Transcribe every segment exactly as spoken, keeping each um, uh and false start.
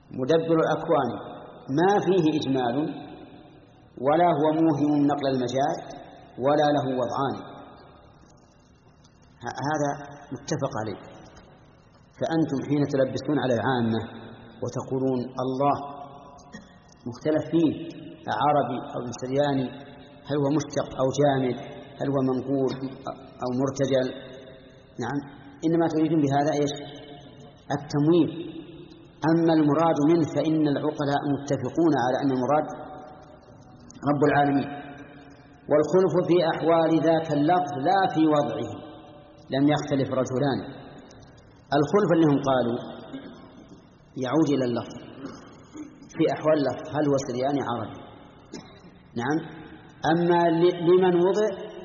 مدبر الأكوان ما فيه إجمال ولا هو موهم نقل المجاز ولا له وضعان، هذا متفق عليه. فأنتم حين تلبسون على العامة وتقولون الله مختلف فيه عربي أو سرياني، هل هو مشتق أو جامد، هل هو منقول أو مرتجل، نعم، إنما تريدون بهذا إيش؟ التمويل. أما المراد منه فإن العقلاء متفقون على أن المراد رب العالمين. والخلف في أحوال ذاك اللفظ لا في وضعه، لم يختلف رجلان. الخلف اللي هم قالوا يعود إلى اللفظ في أحوال اللفظ، هل هو سرياني عربي، نعم. أما لمن وضع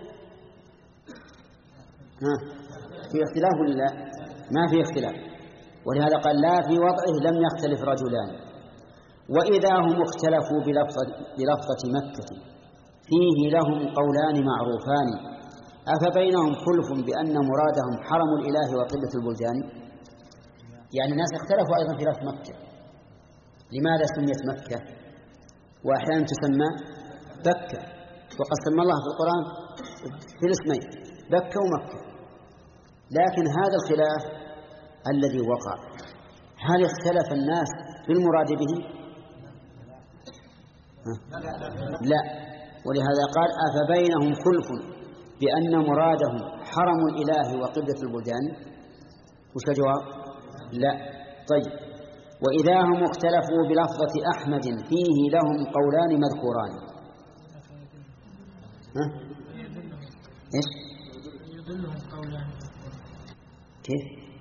ها في اختلاف ولا ما في اختلاف؟ ولهذا قال لا في وضعه لم يختلف رجلان. وإذا هم اختلفوا بلفظة, بلفظة مكة فيه لهم قولان معروفان أفبينهم خلف بأن مرادهم حرم الإله وقبلة البلدان؟ يعني الناس اختلفوا أيضا في لفظ مكة، لماذا سميت مكة وأحيانا تسمى بكة، وقد سمى الله في القرآن في الاسمين بكة ومكة. لكن هذا الخلاف الذي وقع، هل اختلف الناس في المراد به؟ لا. ولهذا قال أفبينهم خلف بأن مرادهم حرم الإله وقبلة البلدان، وش الجواب؟ لا. طيب، وإذا هم اختلفوا بلفظة أحمد فيه لهم قولان مذكوران. ها؟ إيش؟ يدلهم قولان. كيف؟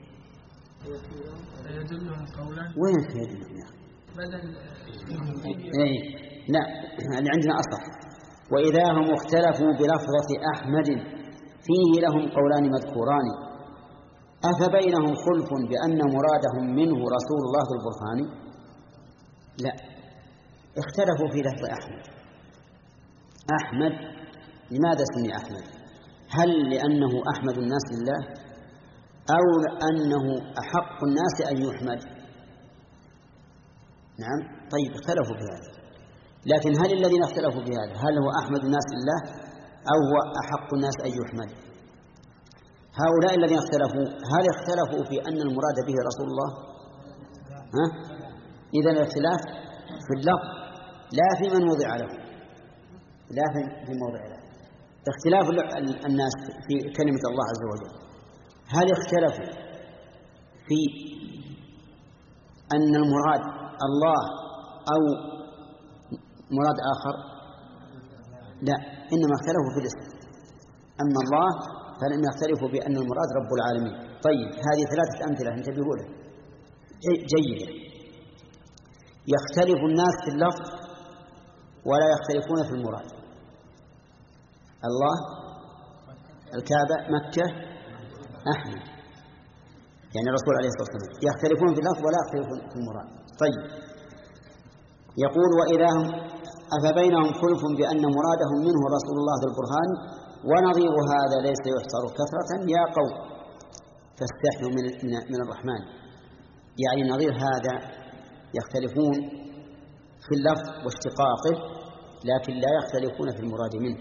يدلهم قولان. وين يدلهم يا أخي؟ بدل. إيه لا، اللي عندنا أصح. وإذا هم اختلفوا بلفظة أحمد فيه لهم قولان مذكوران أفبينهم خلف بأن مرادهم منه رسول الله ذو البرهان؟ لا، اختلفوا في لفظ أحمد. أحمد لماذا سمي أحمد؟ هل لأنه أحمد الناس لله أو أنه أحق الناس أن يحمد؟ نعم. طيب، اختلفوا في هذا، لكن هل الذين اختلفوا في هذا هل هو أحمد الناس لله أو هو أحق الناس أن يحمد؟ هؤلاء الذين اختلفوا هل اختلفوا في أن المراد به رسول الله؟ ها؟ إذن الاختلاف في اللفظ لا في من وضع له، لا في موضع له. اختلاف الناس في كلمة الله عز وجل، هل اختلفوا في أن المراد الله أو مراد آخر؟ لا، إنما اختلفوا في الاسم. أما الله فلم يختلفوا بأن المراد رب العالمين. طيب، هذه ثلاثة أمثلة انتبهوا لها جيدة. يختلف الناس في اللفظ ولا يختلفون في المراد. الله، الكعبة، مكة، أحمد، يعني الرسول عليه الصلاة والسلام، يختلفون في اللفظ ولا يختلفون في المراد. طيب، يقول وإذا هم أفبينهم خلف بأن مرادهم منه رسول الله ذو البرهان ونظير هذا ليس يحصر كثرة يا قوم فاستحيوا من, من الرحمن. يعني نظير هذا يختلفون في اللفظ واشتقاقه لكن لا يختلفون في المراد منه،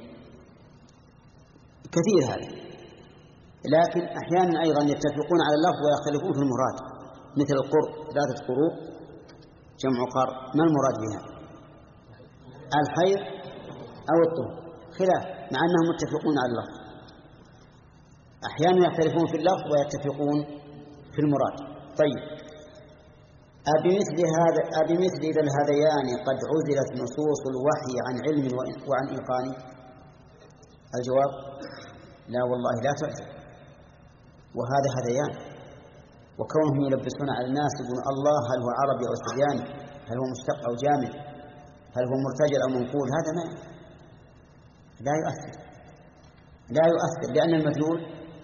كثير هذا. لكن أحيانا أيضا يتفقون على اللفظ ويختلفون في المراد، مثل القرء، ثلاثة قروء جمع قر، ما المراد بها؟ الحيض أو الطهر، خلاف مع أنهم متفقون على اللفظ. أحيانا يختلفون في اللفظ ويتفقون في المراد. طيب، أبمثل هذا أبمثل إذا الهذيان قد عزلت نصوص الوحي عن علم وعن إيقان؟ الجواب لا والله لا تعزل، وهذا هذيان. وكونهم يلبسون على الناس يقول الله هل هو عربي أو سرياني، هل هو مشتق أو جامد، هل هو مرتجل أو منقول، هذا ما لا يؤثر لا يؤثر لأن المدلول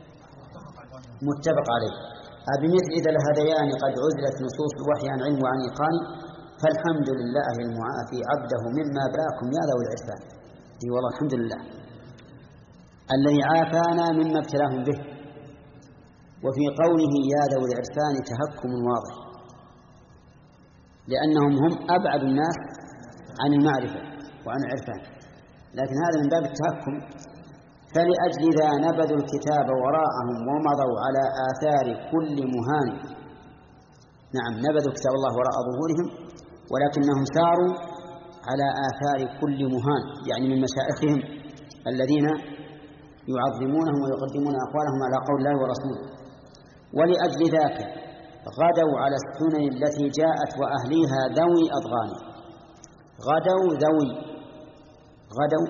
متفق عليه. بمثل إذا الهذيان قد عزلت نصوص الوحي عن علم وعن إيقان فالحمد لله المعافي عبده مما بلاكم يا ذوي العرفان. اي والله الحمد لله الذي عافانا مما ابتلاهم به. وفي قوله يا ذوي العرفان تهكم واضح، لأنهم هم أبعد الناس عن المعرفة وعن العرفان، لكن هذا من باب التهكم. فلأجل ذا نبذوا الكتاب وراءهم ومضوا على آثار كل مهان. نعم، نبذوا كتاب الله وراء ظهورهم، ولكنهم ساروا على آثار كل مهان، يعني من مشائخهم الذين يعظمونهم ويقدمون أقوالهم على قول الله ورسوله. ولأجل ذاك غدوا على السنن التي جاءت وأهليها ذوي أضغان. غدوا ذوي، غدوا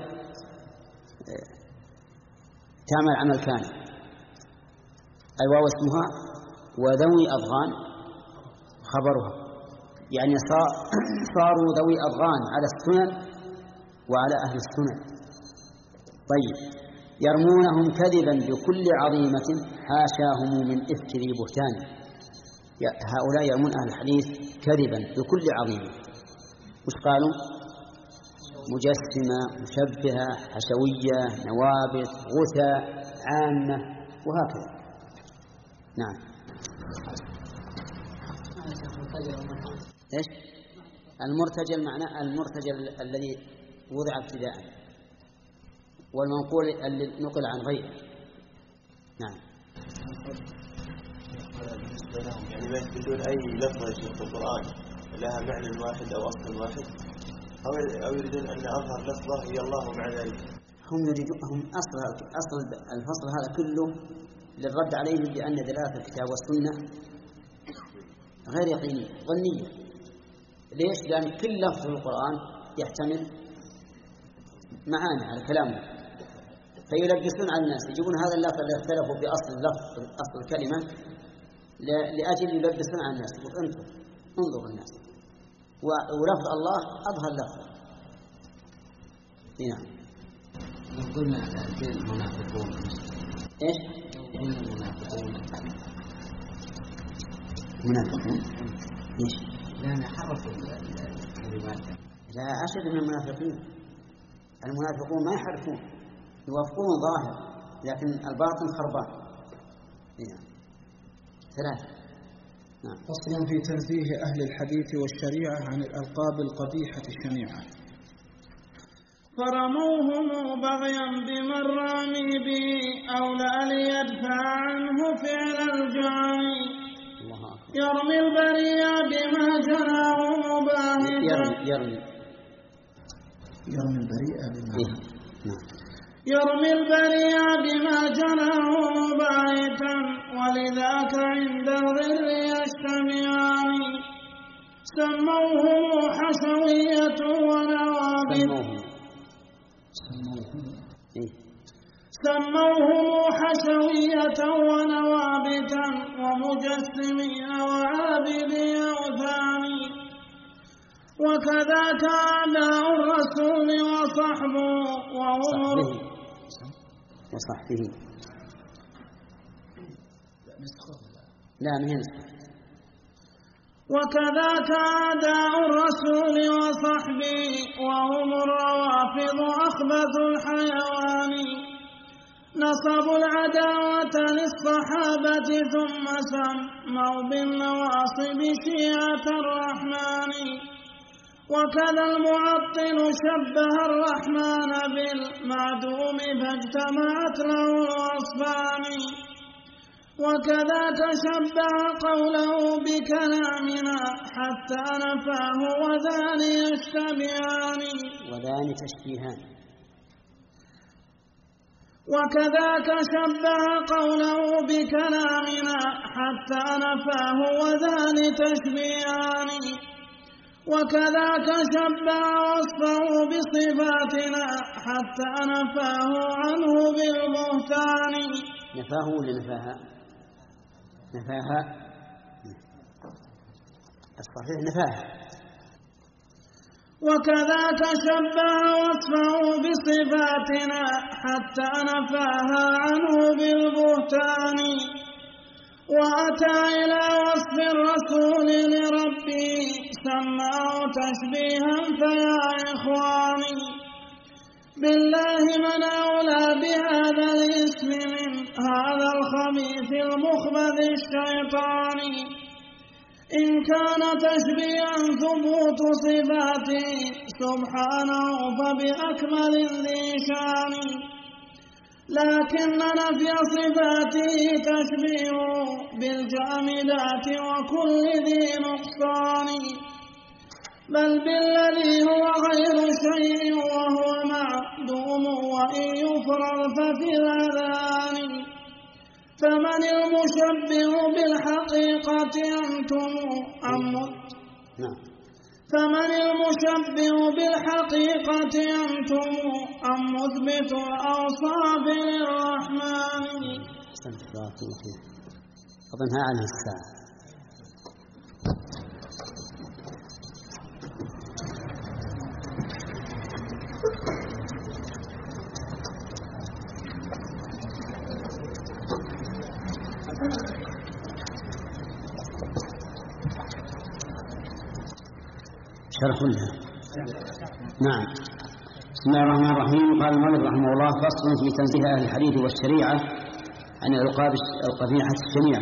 تعمل عمل كان الواو اسمها، وذوي أضغان خبرها، يعني صاروا ذوي أضغان على السنن وعلى أهل السنن. طيب، يرمونهم كذبا بكل عظيمة حاشاهم من إفك ذي بهتان. هؤلاء يرمون أهل الحديث كذبا بكل عظيمة. وش قالوا؟ مجسمة، مشبهة، حشوية، نوابت، غثى، عامة، وهكذا. نعم. إيش؟ المرتجل معناه المرتجل الذي وضع ابتداء، والمنقول اللي نقل عن غيره. نعم. يعني ما يثبتون أي لفظة في القرآن لها معنى واحد أو أصل واحد، أو يريدون أن أظهر لفظة هي الله مع ذلك. هم يريدون هم أصل أصل الفصل هذا كله للرد عليهم بأن دلالة الكتاب والسنة غير يقينية، ظنية. ليش؟ لأن كل لفظ في القرآن يحتمل معاني على كلامه، فيلبسون على الناس، يجيبون هذا اللفظ اللي اختلفوا بأصل اللفظ أصل الكلمة لأجل يلبسون على الناس. يقول أنتم انظروا الناس، ولفظ الله أظهر لفظ. نعم. قلنا المنافقون إيش؟ المنافقون منافقون إيش؟ لأن حرفوا الكلمات. لا، أشد من المنافقين. المنافقون ما يحرفون، يوافقون ظاهر، لكن الباطن خربان. نعم. ثلاثة. نعم. فصل في تنزيه أهل الحديث والشريعة عن الألقاب القبيحة الشنيعة. فرموهم بغيا بمن رامي به أولى ليدفع عنه فعل الجاني. يرمي البرية بما جناه مباهتا. يرمي يرمي يرمي البريئة بما يرمي البرية بما جناه مباهتا، ولذاك عند الظل يجتمعان. سموهم حشوية ونوابت سموهم حشوية ونوابتا ومجسمين وعابدي أوثان. وكذاك أعداء الرسول وصحبه وعمر وصحبه. لا مهن. وكذاك أعداء الرسول وصحبه وهم الروافض أخبث الحيوان. نصبوا العداوة للصحابة ثم سموا بالنواصب شيعة الرحمن. وكذا المعطل شبه الرحمن بالمعدوم فاجتمعت له الوصفان. وكذاك شبه قوله بكلامنا حتى نفاه وذان يشتبهان. وذان تشبيهان. وكذاك شبه قوله بكلامنا حتى نفاه وذان تشبيهان. وكذاك شبه وصفه بصفاتنا حتى نفاه عنه بالبهتان. نفاه ولا نفاها؟ نفاها الصحيح نفاها. وكذاك شبه وصفه بصفاتنا حتى نفاها عنه بالبهتان. وأتى إلى وصف الرسول لربه سماه تشبيها. فيا إخواني بالله من أولى بهذا الاسم من هذا الخبيث المخبث الشيطاني. إن كان تشبيها ثبوت صفاته سبحانه فبأكمل ذي شان، لكن نفي صفاته تشبيه بالجامدات وكل ذي نقصان، بل بالذي هو غير شيء وهو معدوم وإن يفرغ ففي الأذان. فمن المشبه بالحقيقة أنتم أم فمن المشبه بالحقيقة أنتم أم مثبت الأوصاف للرحمن. أظنها عنها الساعة. شرح لها. نعم. بسم الله الرحمن الرحيم. قال المؤلف رحمه الله: فصل في تنزيه أهل الحديث والشريعة عن الألقاب القبيحة الشنيعة.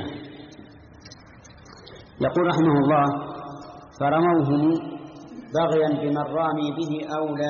يقول رحمه الله: فرموهم بغيا بمن رامي به أولى.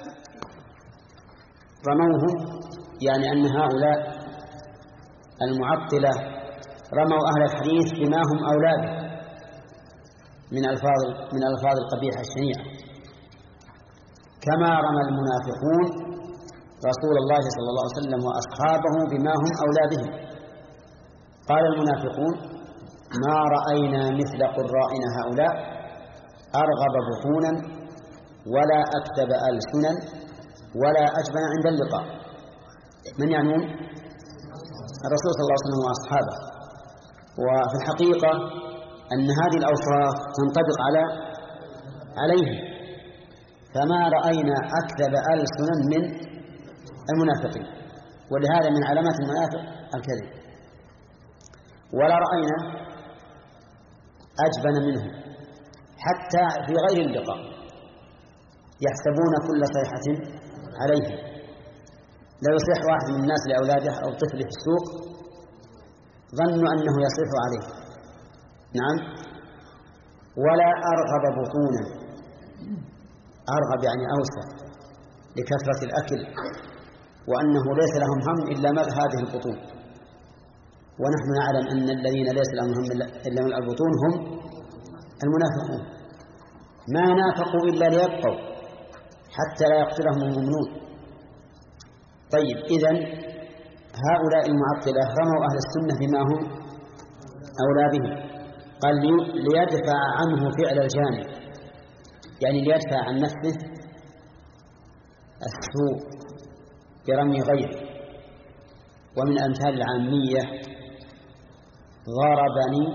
رموهم يعني أن هؤلاء المعطلة رموا أهل الحديث بما هم أولى به من الفاظ من الفاظ القبيحة الشنيعة، كما رمى المنافقون رسول الله صلى الله عليه وسلم وأصحابه بما هم أولى به. قال المنافقون: ما رأينا مثل قرائنا هؤلاء أرغب بطونا ولا أكتب ألسنا ولا أجبن عند اللقاء. من يعنون؟ الرسول صلى الله عليه وسلم وأصحابه. وفي الحقيقة أن هذه الأوصاف تنطبق على عليهم، فما رأينا أكذب ألسنا من المنافقين، ولهذا من علامات المنافق الكذب. ولا رأينا أجبن منهم حتى في غير اللقاء يحسبون كل صيحة عليهم. لا يصيح واحد من الناس لأولاده أو طفله في السوق ظنوا أنه يصيح عليه. نعم. ولا أرغب بطونا، أرغب يعني أوسع لكثرة الأكل، وأنه ليس لهم هم إلا ملء هذه البطون. ونحن نعلم أن الذين ليس لهم هم إلا ملء البطون هم المنافقون، ما نافقوا إلا ليبقوا حتى لا يقتلهم المؤمنون. طيب، إذن هؤلاء المعطلة رموا أهل السنة بما هم أولى به. قال ليدفع عنه فعل الجانب، يعني ليدفع عن نفسه السوء برمي غيره. ومن أمثال العامية: ضربني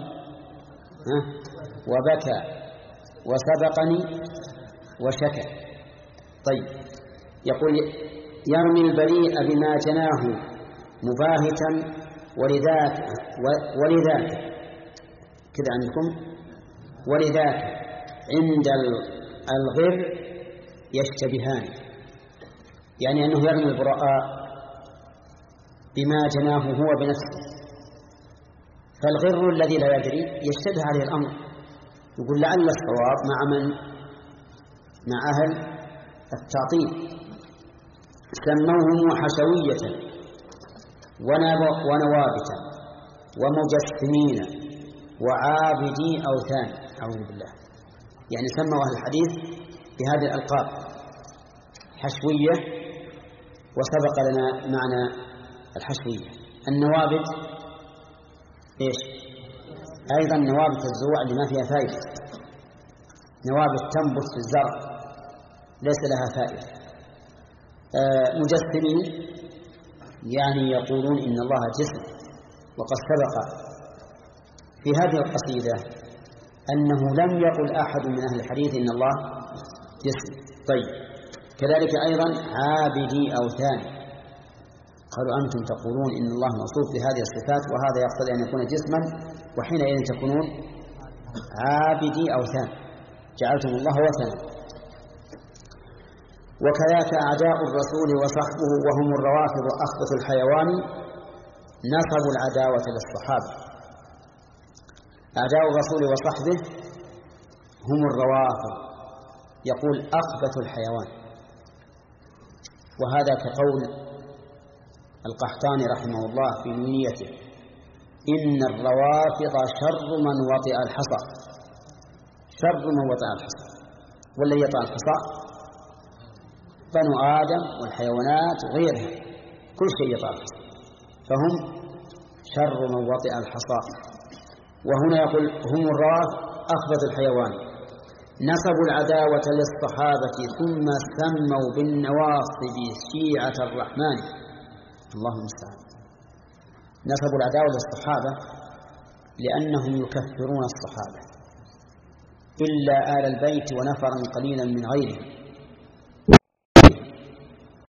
وبكى وسبقني وشكى. طيب، يقول: يرمي البريء بما جناه مباهتا ولذاك ولذاك كذا عندكم ولذاك عند الغر يشتبهان، يعني أنه يرمي البراء بما جناه هو بنفسه. فالغر الذي لا يدري يشتبه عليه الأمر، يقول لعل الصواب مع من مع أهل التعطيل. سموهم حشوية ونوابتا ومجسمين وعابدي أوثان، أعوذ بالله. يعني سموا أهل الحديث بهذه الألقاب: حشوية، وسبق لنا معنى الحشوية. النوابت إيش؟ أيضا نوابت الزروع اللي ما فيها فائدة، نوابت تنبت في الزرع ليس لها فائدة. آه مجسمين يعني يقولون إن الله جسم. وقد سبق في هذه القصيدة أنه لم يقل أحد من أهل الحديث إن الله جسم. طيب، كذلك أيضا عابدي أوثان، قالوا أنتم تقولون إن الله موصوف بهذه الصفات وهذا يقتضي أن يكون جسما، وحينئذ تكونون عابدي أوثان، جعلتم الله وثنا. وكذاك أعداء الرسول وصحبه وهم الروافض أخبث الحيوان نصبوا العداوة للصحابة. أعداء الرسول وصحبه هم الروافض، يقول أخبث الحيوان. وهذا كقول القحطاني رحمه الله في نونيته: إن الروافض شر من وطئ الحصى. شر من وطئ الحصى، والذي يطأ الحصى بنو آدم والحيوانات وغيرها، كل شيء يطأ الحصى، فهم شر من وطئ الحصى. وهنا يقول هم الروافض أخبث الحيوان، نسبوا العداوة للصحابة ثم سموا بالنواصب شيعة الرحمن. اللهم المستعان. نسبوا العداوة للصحابة لأنهم يكفرون الصحابة إلا آل البيت ونفرا قليلا من غيرهم،